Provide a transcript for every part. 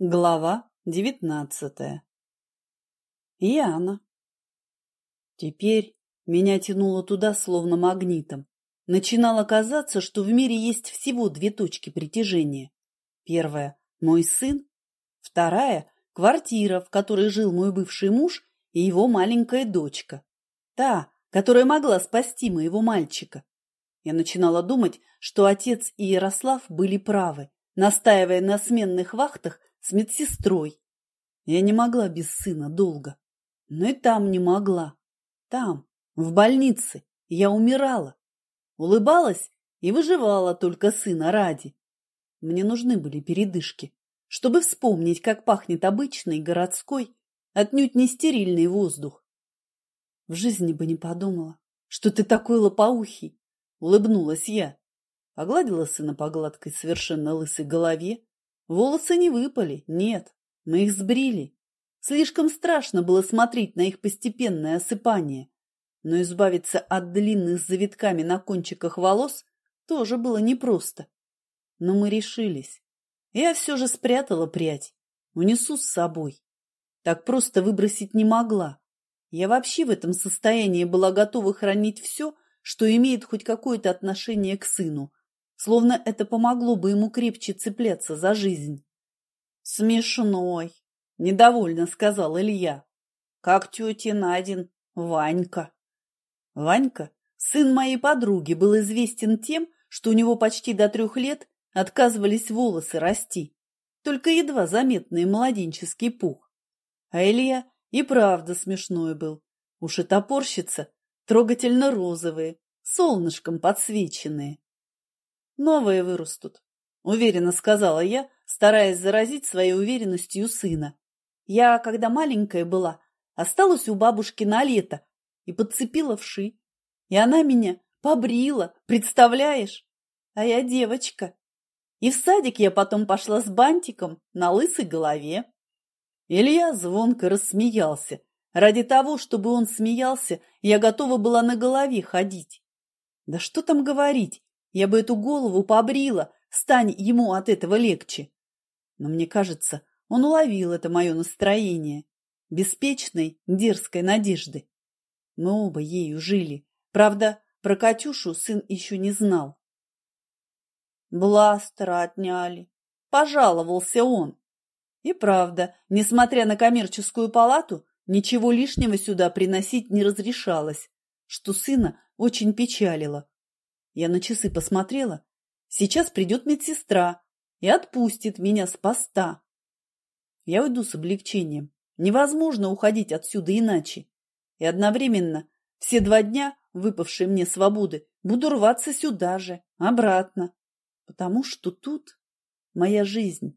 Глава 19. Яна. Теперь меня тянуло туда словно магнитом. Начинало казаться, что в мире есть всего две точки притяжения. Первая – мой сын. Вторая – квартира, в которой жил мой бывший муж и его маленькая дочка. Та, которая могла спасти моего мальчика. Я начинала думать, что отец и Ярослав были правы, настаивая на сменных вахтах с медсестрой. Я не могла без сына долго, но и там не могла. Там, в больнице, я умирала, улыбалась и выживала только сына ради. Мне нужны были передышки, чтобы вспомнить, как пахнет обычный городской, отнюдь не стерильный воздух. В жизни бы не подумала, что ты такой лопоухий, улыбнулась я, погладила сына по гладкой совершенно лысой голове. Волосы не выпали, нет, мы их сбрили. Слишком страшно было смотреть на их постепенное осыпание. Но избавиться от длинных с завитками на кончиках волос тоже было непросто. Но мы решились. Я все же спрятала прядь, унесу с собой. Так просто выбросить не могла. Я вообще в этом состоянии была готова хранить все, что имеет хоть какое-то отношение к сыну. Словно это помогло бы ему крепче цепляться за жизнь. «Смешной», – недовольно сказал Илья. «Как тетя Надин, Ванька». Ванька, сын моей подруги, был известен тем, что у него почти до 3 лет отказывались волосы расти, только едва заметный младенческий пух. А Илья и правда смешной был. Уши топорщица, трогательно розовые, солнышком подсвеченные. «Новые вырастут», – уверенно сказала я, стараясь заразить своей уверенностью сына. Я, когда маленькая была, осталась у бабушки на лето и подцепила вши. И она меня побрила, представляешь? А я девочка. И в садик я потом пошла с бантиком на лысой голове. Илья звонко рассмеялся. Ради того, чтобы он смеялся, я готова была на голове ходить. Да что там говорить? Я бы эту голову побрила, стань ему от этого легче. Но мне кажется, он уловил это мое настроение, беспечной, дерзкой надежды. Мы оба ею жили. Правда, про Катюшу сын еще не знал. Бластера отняли, пожаловался он. И правда, несмотря на коммерческую палату, ничего лишнего сюда приносить не разрешалось, что сына очень печалило. Я на часы посмотрела. Сейчас придет медсестра и отпустит меня с поста. Я уйду с облегчением. Невозможно уходить отсюда иначе. И одновременно все 2 дня, выпавшие мне свободы, буду рваться сюда же, обратно. Потому что тут моя жизнь.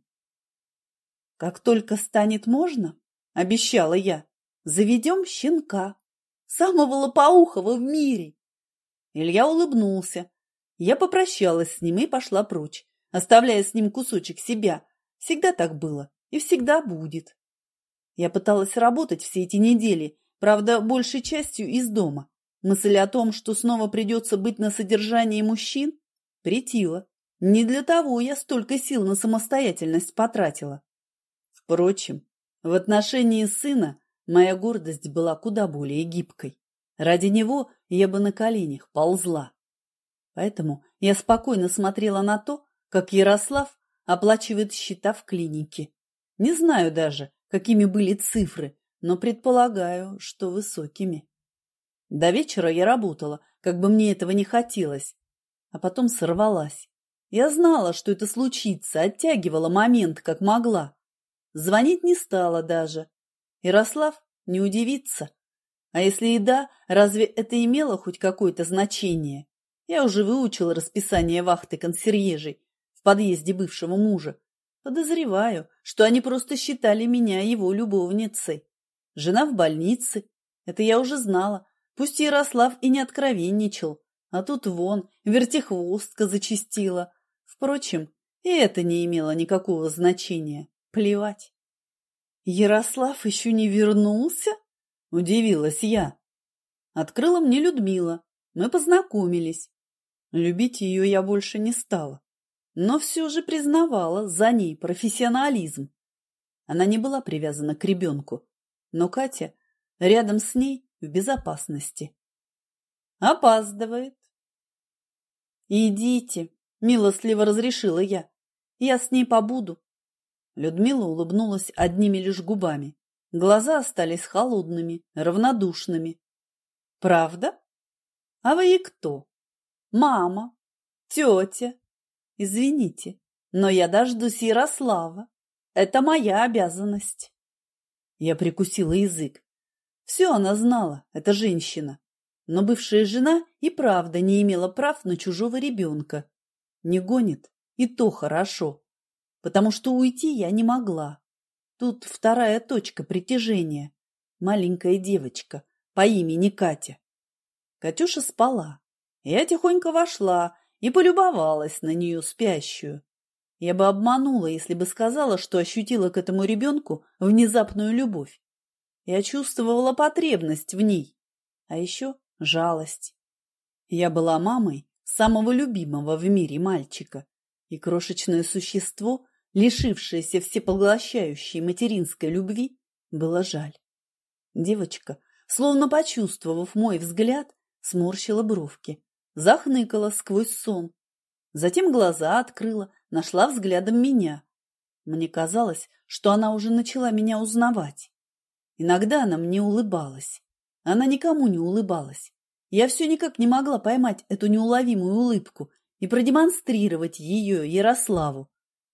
Как только станет можно, обещала я, заведем щенка, самого лопоухого в мире. Илья улыбнулся. Я попрощалась с ним и пошла прочь, оставляя с ним кусочек себя. Всегда так было и всегда будет. Я пыталась работать все эти недели, правда, большей частью из дома. Мысль о том, что снова придется быть на содержании мужчин, претила. Не для того я столько сил на самостоятельность потратила. Впрочем, в отношении сына моя гордость была куда более гибкой. Ради него я бы на коленях ползла. Поэтому я спокойно смотрела на то, как Ярослав оплачивает счета в клинике. Не знаю даже, какими были цифры, но предполагаю, что высокими. До вечера я работала, как бы мне этого не хотелось, а потом сорвалась. Я знала, что это случится, оттягивала момент, как могла. Звонить не стала даже. Ярослав не удивится. А если и да, разве это имело хоть какое-то значение? Я уже выучила расписание вахты консьержей в подъезде бывшего мужа. Подозреваю, что они просто считали меня его любовницей. Жена в больнице. Это я уже знала. Пусть Ярослав и не откровенничал. А тут вон, вертихвостка зачастила. Впрочем, и это не имело никакого значения. Плевать. «Ярослав еще не вернулся?» – удивилась я. Открыла мне Людмила. Мы познакомились. Любить ее я больше не стала, но все же признавала за ней профессионализм. Она не была привязана к ребенку, но Катя рядом с ней в безопасности. Опаздывает. «Идите», – милостливо разрешила я. «Я с ней побуду». Людмила улыбнулась одними лишь губами. Глаза остались холодными, равнодушными. «Правда? А вы и кто? Мама? Тетя? Извините, но я дождусь Ярослава. Это моя обязанность». Я прикусила язык. Все она знала, эта женщина. Но бывшая жена и правда не имела прав на чужого ребенка. Не гонит, и то хорошо, потому что уйти я не могла. Тут вторая точка притяжения. Маленькая девочка по имени Катя. Катюша спала. Я тихонько вошла и полюбовалась на нее спящую. Я бы обманула, если бы сказала, что ощутила к этому ребенку внезапную любовь. Я чувствовала потребность в ней, а еще жалость. Я была мамой самого любимого в мире мальчика, и крошечное существо, лишившееся всепоглощающей материнской любви, было жаль. Девочка, словно почувствовав мой взгляд, сморщила бровки, захныкала сквозь сон. Затем глаза открыла, нашла взглядом меня. Мне казалось, что она уже начала меня узнавать. Иногда она мне улыбалась. Она никому не улыбалась. Я все никак не могла поймать эту неуловимую улыбку и продемонстрировать ее Ярославу.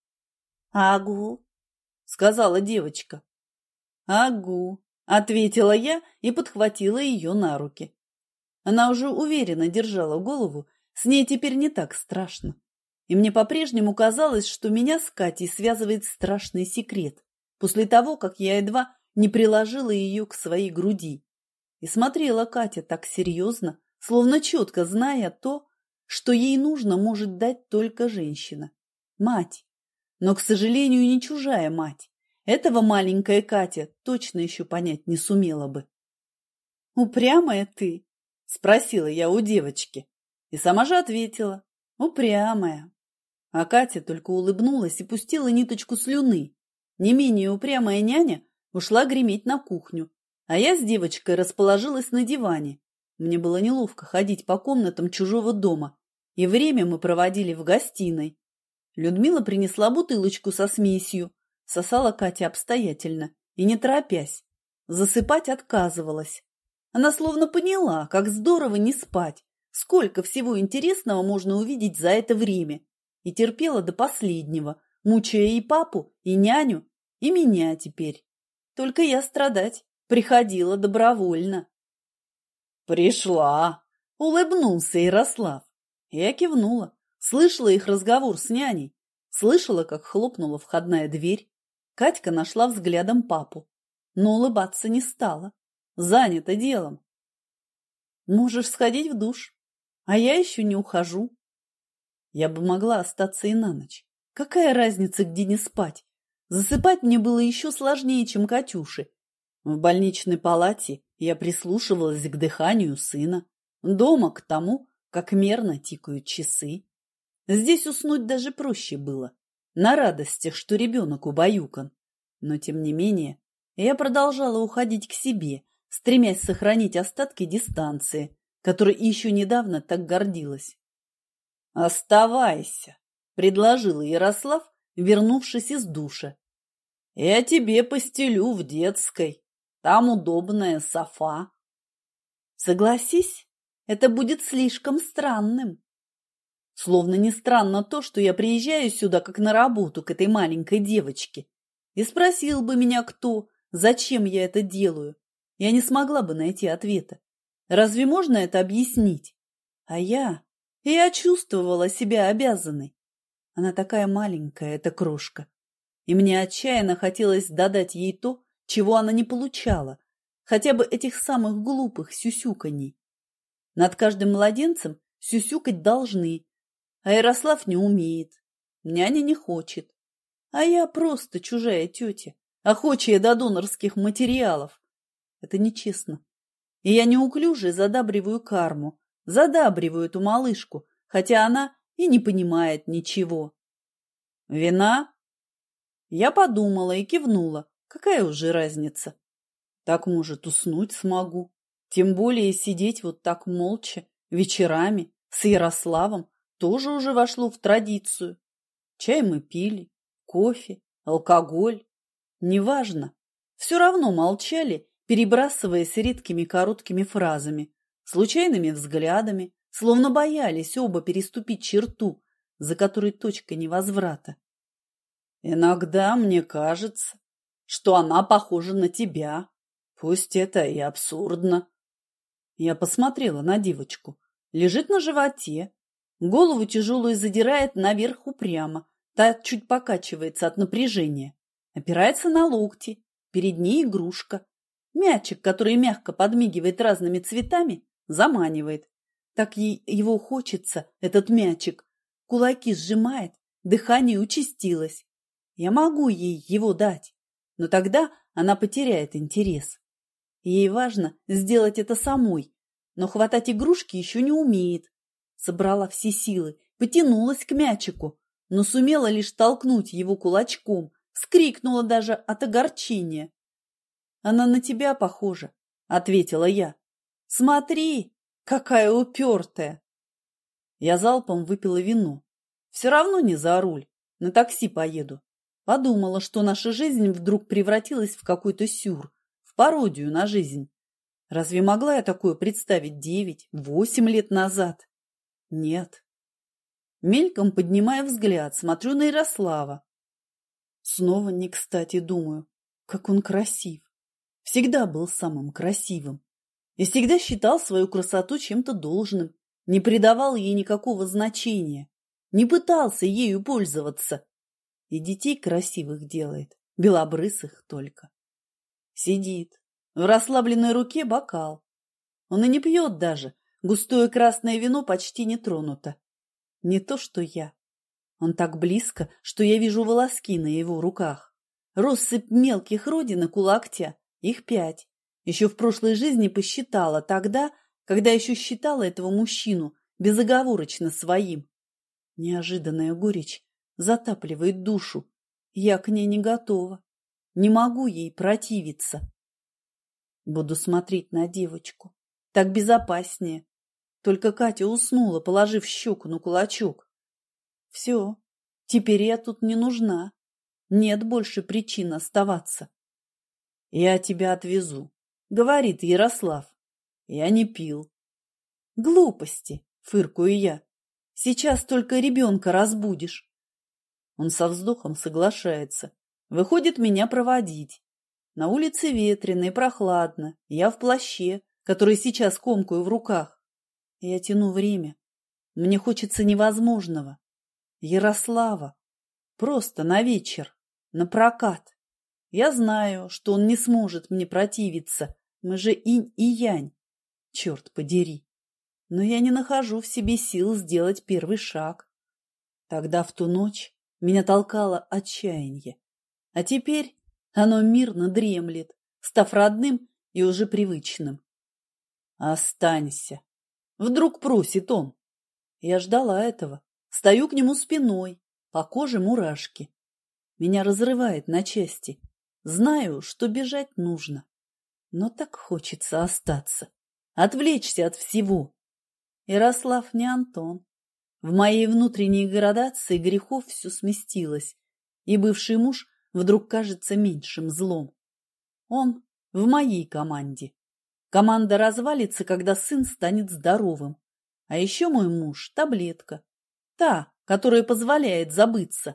«Агу», — сказала девочка. «Агу», — ответила я и подхватила ее на руки. Она уже уверенно держала голову, с ней теперь не так страшно. И мне по-прежнему казалось, что меня с Катей связывает страшный секрет, после того, как я едва не приложила ее к своей груди. И смотрела Катя так серьезно, словно четко зная то, что ей нужно может дать только женщина. Мать. Но, к сожалению, не чужая мать. Этого маленькая Катя точно еще понять не сумела бы. «Упрямая ты?» – спросила я у девочки. И сама же ответила: «Упрямая». А Катя только улыбнулась и пустила ниточку слюны. Не менее упрямая няня ушла греметь на кухню, а я с девочкой расположилась на диване. Мне было неловко ходить по комнатам чужого дома, и время мы проводили в гостиной. Людмила принесла бутылочку со смесью, сосала Катя обстоятельно и не торопясь. Засыпать отказывалась. Она словно поняла, как здорово не спать, сколько всего интересного можно увидеть за это время, и терпела до последнего, мучая и папу, и няню, и меня теперь. Только я страдать приходила добровольно. «Пришла!» — улыбнулся Ярослав. Я кивнула, слышала их разговор с няней, слышала, как хлопнула входная дверь. Катька нашла взглядом папу, но улыбаться не стала, занята делом. «Можешь сходить в душ, а я еще не ухожу». Я бы могла остаться и на ночь. Какая разница, где не спать? Засыпать мне было еще сложнее, чем Катюше. В больничной палате я прислушивалась к дыханию сына, дома к тому, как мерно тикают часы. Здесь уснуть даже проще было, на радостях, что ребенок убаюкан. Но, тем не менее, я продолжала уходить к себе, стремясь сохранить остатки дистанции, которой еще недавно так гордилась. «Оставайся», — предложил Ярослав, вернувшись из душа. «Я тебе постелю в детской. Там удобная софа». «Согласись, это будет слишком странным». Словно не странно то, что я приезжаю сюда как на работу к этой маленькой девочке. И спросил бы меня кто, зачем я это делаю, я не смогла бы найти ответа. Разве можно это объяснить? А я чувствовала себя обязанной. Она такая маленькая, эта крошка. И мне отчаянно хотелось додать ей то, чего она не получала, хотя бы этих самых глупых сюсюканий. Над каждым младенцем сюсюкать должны, а Ярослав не умеет, няня не хочет. А я просто чужая тетя, охочая до донорских материалов. Это нечестно. И я неуклюже задабриваю карму, задабриваю эту малышку, хотя она и не понимает ничего. «Вина?» Я подумала и кивнула, Какая уже разница? Так, может, уснуть смогу. Тем более сидеть вот так молча вечерами с Ярославом тоже уже вошло в традицию. Чай мы пили, кофе, алкоголь. Неважно. Все равно молчали, перебрасываясь редкими короткими фразами, случайными взглядами, словно боялись оба переступить черту, за которой точка невозврата. Иногда мне кажется, что она похожа на тебя. Пусть это и абсурдно. Я посмотрела на девочку. Лежит на животе. Голову тяжелую задирает наверх упрямо. Та чуть покачивается от напряжения. Опирается на локти. Перед ней игрушка. Мячик, который мягко подмигивает разными цветами, заманивает. Так ей его хочется, этот мячик. Кулаки сжимает, дыхание участилось. Я могу ей его дать, но тогда она потеряет интерес. Ей важно сделать это самой, но хватать игрушки еще не умеет. Собрала все силы, потянулась к мячику, но сумела лишь толкнуть его кулачком, вскрикнула даже от огорчения. «Она на тебя похожа», — ответила я. «Смотри, какая упертая!» Я залпом выпила вино. Все равно не за руль, на такси поеду. Подумала, что наша жизнь вдруг превратилась в какой-то сюр, в пародию на жизнь. Разве могла я такое представить 9-8 лет назад? Нет. Мельком поднимая взгляд, смотрю на Ярослава. Снова не кстати думаю, как он красив. Всегда был самым красивым. И всегда считал свою красоту чем-то должным, не придавал ей никакого значения, не пытался ею пользоваться. И детей красивых делает, белобрысых только. Сидит, в расслабленной руке бокал. Он и не пьет даже, густое красное вино почти не тронуто. Не то, что я. Он так близко, что я вижу волоски на его руках. Россыпь мелких родинок у локтя, их 5. Еще в прошлой жизни посчитала тогда, когда еще считала этого мужчину безоговорочно своим. Неожиданная горечь затапливает душу. Я к ней не готова. Не могу ей противиться. Буду смотреть на девочку. Так безопаснее. Только Катя уснула, положив щеку на кулачок. Все, теперь я тут не нужна. Нет больше причин оставаться. Я тебя отвезу, говорит Ярослав. Я не пил. Глупости, фыркую я. Сейчас только ребенка разбудишь. Он со вздохом соглашается. Выходит меня проводить. На улице ветрено и прохладно. Я в плаще, который сейчас комкаю в руках. Я тяну время. Мне хочется невозможного. Ярослава. Просто на вечер. На прокат. Я знаю, что он не сможет мне противиться. Мы же инь и янь. Черт подери. Но я не нахожу в себе сил сделать первый шаг. Тогда в ту ночь меня толкало отчаяние. А теперь оно мирно дремлет, став родным и уже привычным. «Останься!» Вдруг просит он. Я ждала этого. Стою к нему спиной, по коже мурашки. Меня разрывает на части. Знаю, что бежать нужно. Но так хочется остаться, отвлечься от всего. Ярослав не Антон. В моей внутренней градации грехов все сместилось, и бывший муж вдруг кажется меньшим злом. Он в моей команде. Команда развалится, когда сын станет здоровым. А еще мой муж – таблетка. Та, которая позволяет забыться.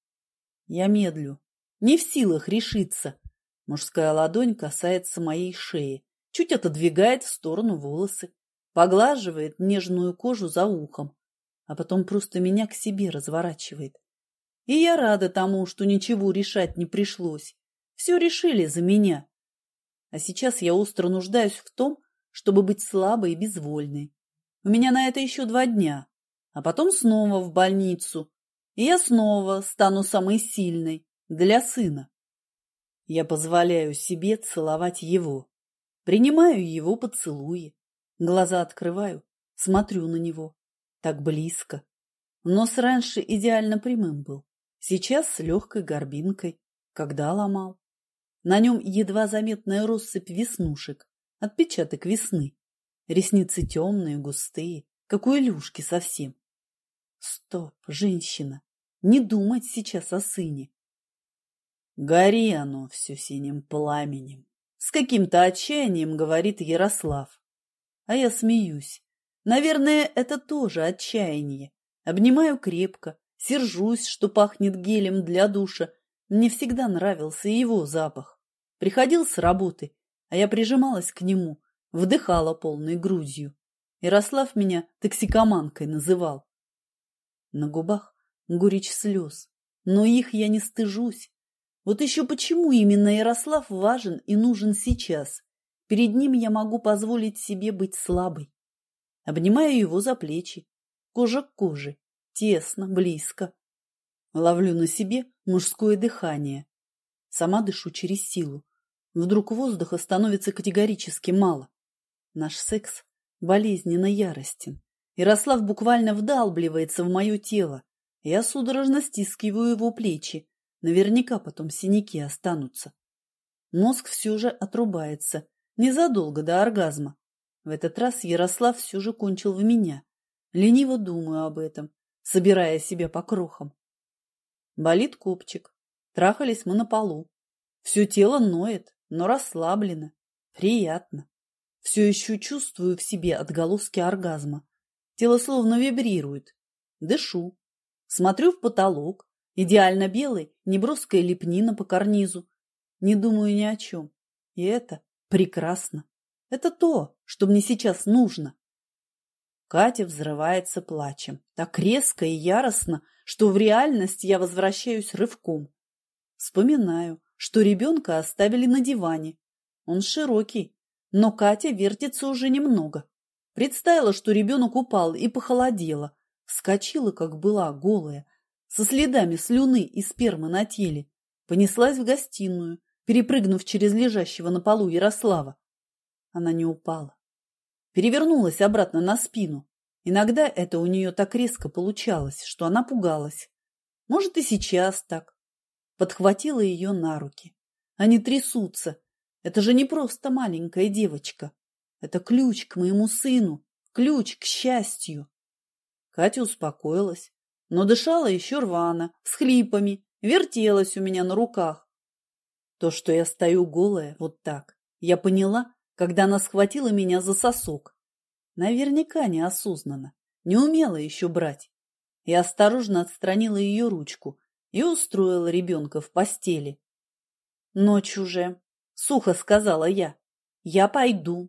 Я медлю, не в силах решиться. Мужская ладонь касается моей шеи, чуть отодвигает в сторону волосы, поглаживает нежную кожу за ухом, а потом просто меня к себе разворачивает. И я рада тому, что ничего решать не пришлось. Все решили за меня. А сейчас я остро нуждаюсь в том, чтобы быть слабой и безвольной. У меня на это еще 2 дня, а потом снова в больницу, и я снова стану самой сильной для сына. Я позволяю себе целовать его, принимаю его поцелуи, глаза открываю, смотрю на него, так близко. Нос раньше идеально прямым был, сейчас с легкой горбинкой, когда ломал. На нем едва заметная россыпь веснушек, отпечаток весны. Ресницы темные, густые, как у Илюшки совсем. Стоп, женщина, не думать сейчас о сыне. Гори оно все синим пламенем. С каким-то отчаянием говорит Ярослав. А я смеюсь. Наверное, это тоже отчаяние. Обнимаю крепко, сержусь, что пахнет гелем для душа. Мне всегда нравился его запах. Приходил с работы, а я прижималась к нему, вдыхала полной грудью. Ярослав меня токсикоманкой называл. На губах горечь слез, но их я не стыжусь. Вот еще почему именно Ярослав важен и нужен сейчас. Перед ним я могу позволить себе быть слабой. Обнимаю его за плечи, кожа к коже, тесно, близко. Ловлю на себе мужское дыхание. Сама дышу через силу. Вдруг воздуха становится категорически мало. Наш секс болезненно яростен. Ярослав буквально вдалбливается в мое тело. Я судорожно стискиваю его плечи. Наверняка потом синяки останутся. Мозг все же отрубается. Незадолго до оргазма. В этот раз Ярослав все же кончил в меня. Лениво думаю об этом, собирая себя по крохам. Болит копчик. Трахались мы на полу. Все тело ноет, но расслаблено. Приятно. Все еще чувствую в себе отголоски оргазма. Тело словно вибрирует. Дышу. Смотрю в потолок. Идеально белый, неброская лепнина по карнизу. Не думаю ни о чем. И это прекрасно. Это то, что мне сейчас нужно. Катя взрывается плачем. Так резко и яростно, что в реальность я возвращаюсь рывком. Вспоминаю, что ребенка оставили на диване. Он широкий, но Катя вертится уже немного. Представила, что ребенок упал и похолодела. Вскочила, как была, голая, со следами слюны и спермы на теле. Понеслась в гостиную, перепрыгнув через лежащего на полу Ярослава. Она не упала. Перевернулась обратно на спину. Иногда это у нее так резко получалось, что она пугалась. Может, и сейчас так. Подхватила ее на руки. Они трясутся. Это же не просто маленькая девочка. Это ключ к моему сыну, ключ к счастью. Катя успокоилась, но дышала еще рвано, с хлипами, вертелась у меня на руках. То, что я стою голая, вот так, я поняла, когда она схватила меня за сосок. Наверняка неосознанно, не умела еще брать. Я осторожно отстранила ее ручку и устроила ребенка в постели. Ночь уже, сухо сказала я. Я пойду.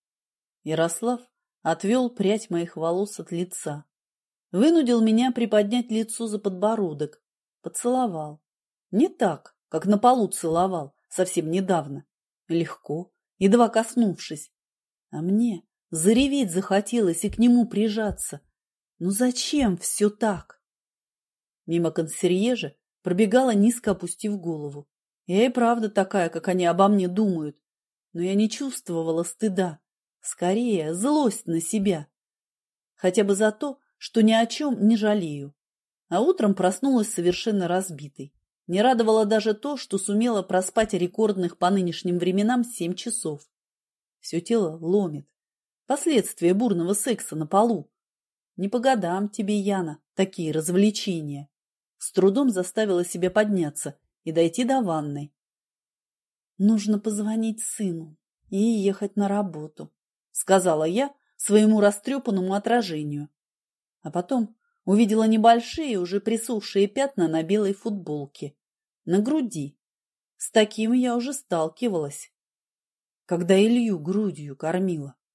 Ярослав отвел прядь моих волос от лица. Вынудил меня приподнять лицо за подбородок. Поцеловал. Не так, как на полу целовал совсем недавно. Легко, едва коснувшись. А мне зареветь захотелось и к нему прижаться. Ну зачем все так? Мимо консьержа пробегала, низко опустив голову. Я и правда такая, как они обо мне думают. Но я не чувствовала стыда. Скорее, злость на себя. Хотя бы за то, что ни о чем не жалею. А утром проснулась совершенно разбитой. Не радовало даже то, что сумела проспать рекордных по нынешним временам 7 часов. Все тело ломит. Последствия бурного секса на полу. Не по годам тебе, Яна, такие развлечения. С трудом заставила себя подняться и дойти до ванной. Нужно позвонить сыну и ехать на работу, сказала я своему растрепанному отражению. А потом увидела небольшие, уже присохшие пятна на белой футболке, на груди. С таким я уже сталкивалась, когда Илью грудью кормила.